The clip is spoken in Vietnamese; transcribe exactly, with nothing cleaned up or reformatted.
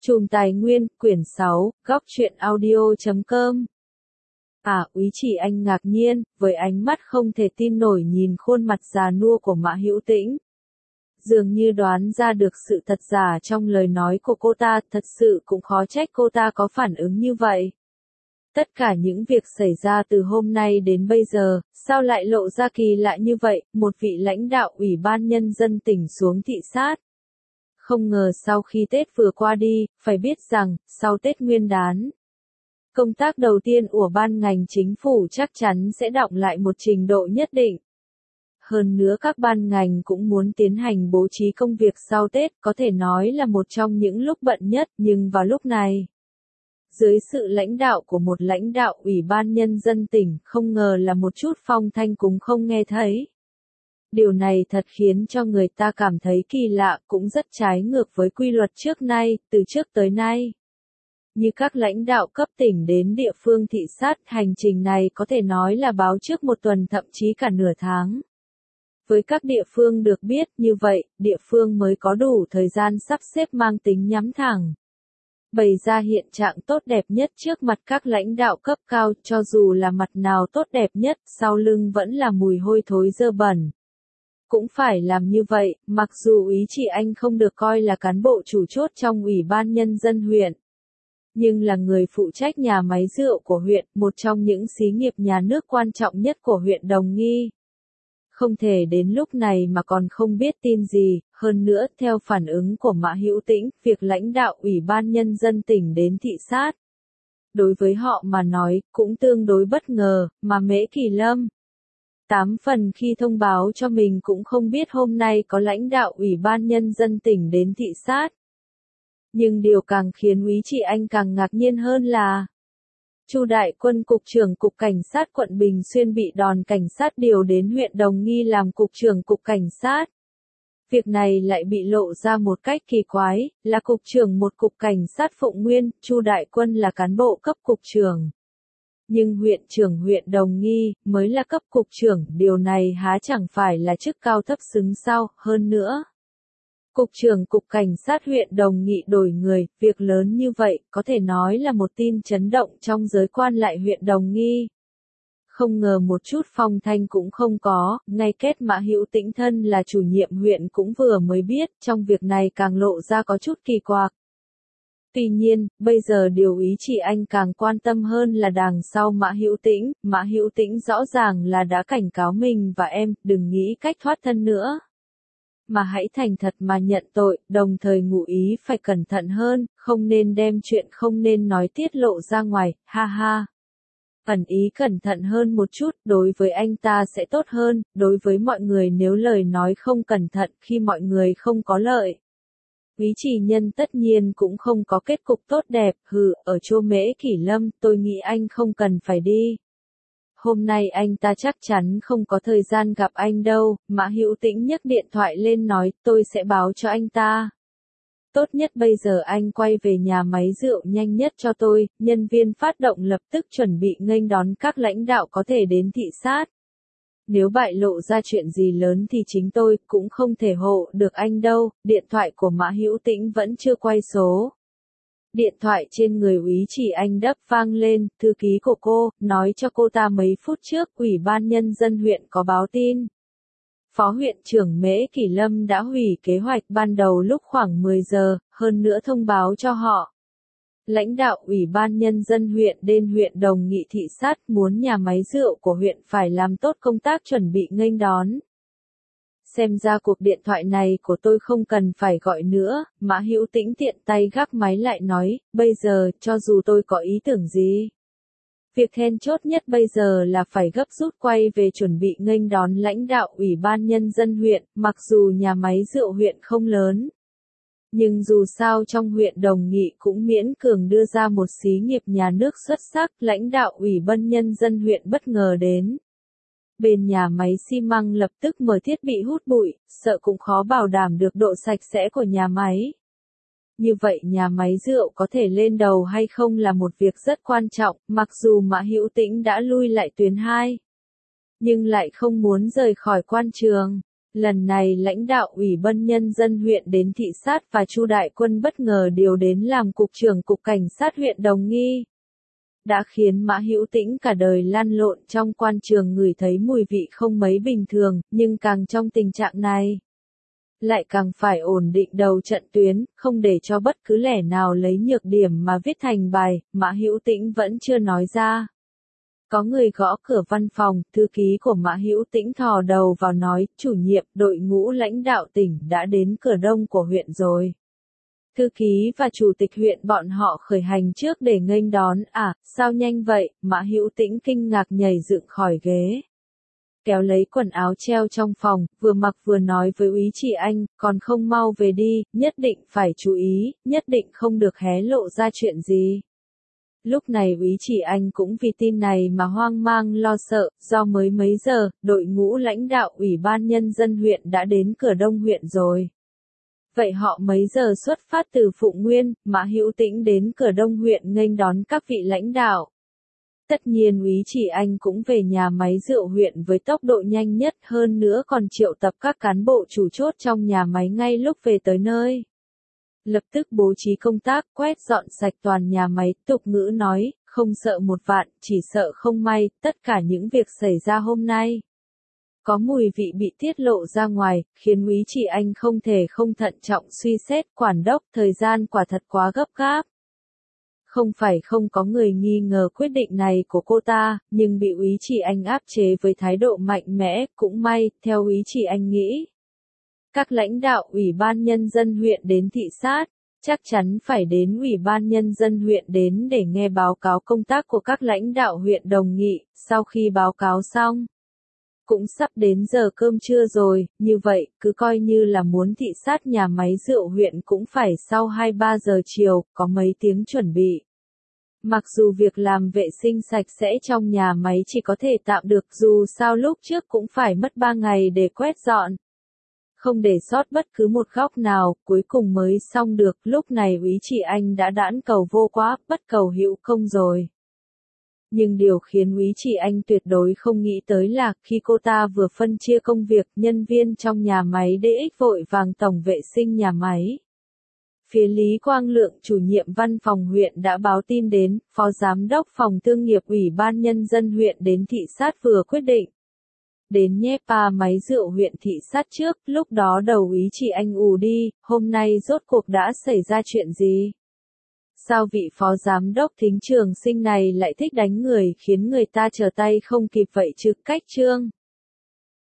Chùm Tài Nguyên, quyển sáu, góc truyện audio chấm com. À, Úy Chỉ Anh ngạc nhiên, với ánh mắt không thể tin nổi nhìn khuôn mặt già nua của Mã Hữu Tĩnh. Dường như đoán ra được sự thật giả trong lời nói của cô ta, thật sự cũng khó trách cô ta có phản ứng như vậy. Tất cả những việc xảy ra từ hôm nay đến bây giờ, sao lại lộ ra kỳ lạ như vậy, một vị lãnh đạo Ủy ban Nhân dân tỉnh xuống thị sát. Không ngờ sau khi Tết vừa qua đi, phải biết rằng, sau Tết Nguyên đán, công tác đầu tiên của ban ngành chính phủ chắc chắn sẽ đọng lại một trình độ nhất định. Hơn nữa các ban ngành cũng muốn tiến hành bố trí công việc sau Tết, có thể nói là một trong những lúc bận nhất, nhưng vào lúc này, dưới sự lãnh đạo của một lãnh đạo Ủy ban Nhân dân tỉnh, không ngờ là một chút phong thanh cũng không nghe thấy. Điều này thật khiến cho người ta cảm thấy kỳ lạ, cũng rất trái ngược với quy luật trước nay, từ trước tới nay. Như các lãnh đạo cấp tỉnh đến địa phương thị sát, hành trình này có thể nói là báo trước một tuần thậm chí cả nửa tháng. Với các địa phương được biết như vậy, địa phương mới có đủ thời gian sắp xếp mang tính nhắm thẳng. Bày ra hiện trạng tốt đẹp nhất trước mặt các lãnh đạo cấp cao, cho dù là mặt nào tốt đẹp nhất, sau lưng vẫn là mùi hôi thối dơ bẩn. Cũng phải làm như vậy, mặc dù Úy Chỉ Anh không được coi là cán bộ chủ chốt trong Ủy ban Nhân dân huyện, nhưng là người phụ trách nhà máy rượu của huyện, một trong những xí nghiệp nhà nước quan trọng nhất của huyện Đồng Nghi. Không thể đến lúc này mà còn không biết tin gì, hơn nữa, theo phản ứng của Mã Hữu Tĩnh, việc lãnh đạo Ủy ban Nhân dân tỉnh đến thị sát, đối với họ mà nói, cũng tương đối bất ngờ, mà Mễ Kỳ Lâm tám phần khi thông báo cho mình cũng không biết hôm nay có lãnh đạo Ủy ban Nhân dân tỉnh đến thị sát. Nhưng điều càng khiến Úy Chỉ Anh càng ngạc nhiên hơn là Chu Đại Quân, Cục trưởng Cục Cảnh sát quận Bình Xuyên bị đồn cảnh sát điều đến huyện Đồng Nghi làm Cục trưởng Cục Cảnh sát. Việc này lại bị lộ ra một cách kỳ quái, là Cục trưởng một Cục Cảnh sát Phụng Nguyên, Chu Đại Quân là cán bộ cấp Cục trưởng. Nhưng huyện trưởng huyện Đồng Nghi mới là cấp cục trưởng, điều này há chẳng phải là chức cao thấp xứng sao, hơn nữa. Cục trưởng Cục Cảnh sát huyện Đồng Nghị đổi người, việc lớn như vậy, có thể nói là một tin chấn động trong giới quan lại huyện Đồng Nghi. Không ngờ một chút phong thanh cũng không có, ngay kết Mã Hữu Tĩnh thân là chủ nhiệm huyện cũng vừa mới biết, trong việc này càng lộ ra có chút kỳ quặc. Tuy nhiên, bây giờ điều Úy Chỉ Anh càng quan tâm hơn là đằng sau Mã Hữu Tĩnh, Mã Hữu Tĩnh rõ ràng là đã cảnh cáo mình và em, đừng nghĩ cách thoát thân nữa. Mà hãy thành thật mà nhận tội, đồng thời ngụ ý phải cẩn thận hơn, không nên đem chuyện không nên nói tiết lộ ra ngoài, ha ha. Ẩn ý cẩn thận hơn một chút, đối với anh ta sẽ tốt hơn, đối với mọi người nếu lời nói không cẩn thận khi mọi người không có lợi. Úy Chỉ Nhân tất nhiên cũng không có kết cục tốt đẹp, hừ, ở chỗ Mễ Kỳ Lâm, tôi nghĩ anh không cần phải đi. Hôm nay anh ta chắc chắn không có thời gian gặp anh đâu, Mã Hữu Tĩnh nhấc điện thoại lên nói, tôi sẽ báo cho anh ta. Tốt nhất bây giờ anh quay về nhà máy rượu nhanh nhất cho tôi, nhân viên phát động lập tức chuẩn bị nghênh đón các lãnh đạo có thể đến thị sát. Nếu bại lộ ra chuyện gì lớn thì chính tôi cũng không thể hộ được anh đâu, điện thoại của Mã Hữu Tĩnh vẫn chưa quay số. Điện thoại trên người Úy Chỉ Anh đắp vang lên, thư ký của cô, nói cho cô ta mấy phút trước Ủy ban Nhân dân huyện có báo tin. Phó huyện trưởng Mễ Kỳ Lâm đã hủy kế hoạch ban đầu lúc khoảng mười giờ, hơn nữa thông báo cho họ. Lãnh đạo Ủy ban Nhân dân huyện đến huyện Đồng Nghị thị sát muốn nhà máy rượu của huyện phải làm tốt công tác chuẩn bị nghênh đón. Xem ra cuộc điện thoại này của tôi không cần phải gọi nữa, Mã Hữu Tĩnh tiện tay gác máy lại nói, bây giờ, cho dù tôi có ý tưởng gì. Việc then chốt nhất bây giờ là phải gấp rút quay về chuẩn bị nghênh đón lãnh đạo Ủy ban Nhân dân huyện, mặc dù nhà máy rượu huyện không lớn. Nhưng dù sao trong huyện Đồng Nghị cũng miễn cường đưa ra một xí nghiệp nhà nước xuất sắc, lãnh đạo Ủy ban Nhân dân huyện bất ngờ đến. Bên nhà máy xi măng lập tức mở thiết bị hút bụi, sợ cũng khó bảo đảm được độ sạch sẽ của nhà máy. Như vậy nhà máy rượu có thể lên đầu hay không là một việc rất quan trọng, mặc dù Mã Hữu Tĩnh đã lui lại tuyến hai. Nhưng lại không muốn rời khỏi quan trường. Lần này lãnh đạo Ủy ban Nhân dân huyện đến thị sát và Chu Đại Quân bất ngờ điều đến làm cục trưởng cục cảnh sát huyện Đồng Nghi. Đã khiến Mã Hữu Tĩnh cả đời lăn lộn trong quan trường ngửi thấy mùi vị không mấy bình thường, nhưng càng trong tình trạng này, lại càng phải ổn định đầu trận tuyến, không để cho bất cứ lẻ nào lấy nhược điểm mà viết thành bài. Mã Hữu Tĩnh vẫn chưa nói ra. Có người gõ cửa văn phòng, thư ký của Mã Hữu Tĩnh thò đầu vào nói, chủ nhiệm, đội ngũ lãnh đạo tỉnh đã đến cửa đông của huyện rồi. Thư ký và chủ tịch huyện bọn họ khởi hành trước để nghênh đón. À, sao nhanh vậy? Mã Hữu Tĩnh kinh ngạc nhảy dựng khỏi ghế, kéo lấy quần áo treo trong phòng, vừa mặc vừa nói với úy chỉ anh, còn không mau về đi, nhất định phải chú ý, nhất định không được hé lộ ra chuyện gì. Lúc này úy chỉ anh cũng vì tin này mà hoang mang lo sợ, do mới mấy giờ, đội ngũ lãnh đạo Ủy ban Nhân dân huyện đã đến cửa đông huyện rồi. Vậy họ mấy giờ xuất phát từ Phụng Nguyên? Mã Hữu Tĩnh đến cửa đông huyện nghênh đón các vị lãnh đạo. Tất nhiên úy chỉ anh cũng về nhà máy rượu huyện với tốc độ nhanh nhất, hơn nữa còn triệu tập các cán bộ chủ chốt trong nhà máy ngay lúc về tới nơi. Lập tức bố trí công tác, quét dọn sạch toàn nhà máy, tục ngữ nói, không sợ một vạn, chỉ sợ không may, tất cả những việc xảy ra hôm nay. Có mùi vị bị tiết lộ ra ngoài, khiến úy chỉ anh không thể không thận trọng suy xét. Quản đốc, thời gian quả thật quá gấp gáp. Không phải không có người nghi ngờ quyết định này của cô ta, nhưng bị úy chỉ anh áp chế với thái độ mạnh mẽ, cũng may, theo úy chỉ anh nghĩ. Các lãnh đạo Ủy ban Nhân dân huyện đến thị sát, chắc chắn phải đến Ủy ban Nhân dân huyện đến để nghe báo cáo công tác của các lãnh đạo huyện Đồng Nghị. Sau khi báo cáo xong, cũng sắp đến giờ cơm trưa rồi, như vậy, cứ coi như là muốn thị sát nhà máy rượu huyện cũng phải sau hai ba giờ chiều, có mấy tiếng chuẩn bị. Mặc dù việc làm vệ sinh sạch sẽ trong nhà máy chỉ có thể tạm được, dù sao lúc trước cũng phải mất ba ngày để quét dọn. Không để sót bất cứ một góc nào, cuối cùng mới xong được. Lúc này úy chỉ anh đã đãn cầu vô quá, bất cầu hữu công rồi. Nhưng điều khiến úy chỉ anh tuyệt đối không nghĩ tới là, khi cô ta vừa phân chia công việc, nhân viên trong nhà máy đê ích vội vàng tổng vệ sinh nhà máy. Phía Lý Quang Lượng, chủ nhiệm văn phòng huyện đã báo tin đến, phó giám đốc phòng thương nghiệp Ủy ban Nhân dân huyện đến thị sát vừa quyết định. Đến nhé pa máy rượu huyện thị sát trước, lúc đó đầu úy chỉ anh ù đi, hôm nay rốt cuộc đã xảy ra chuyện gì? Sao vị phó giám đốc Thính Trường Sinh này lại thích đánh người khiến người ta trở tay không kịp vậy chứ? Cách chương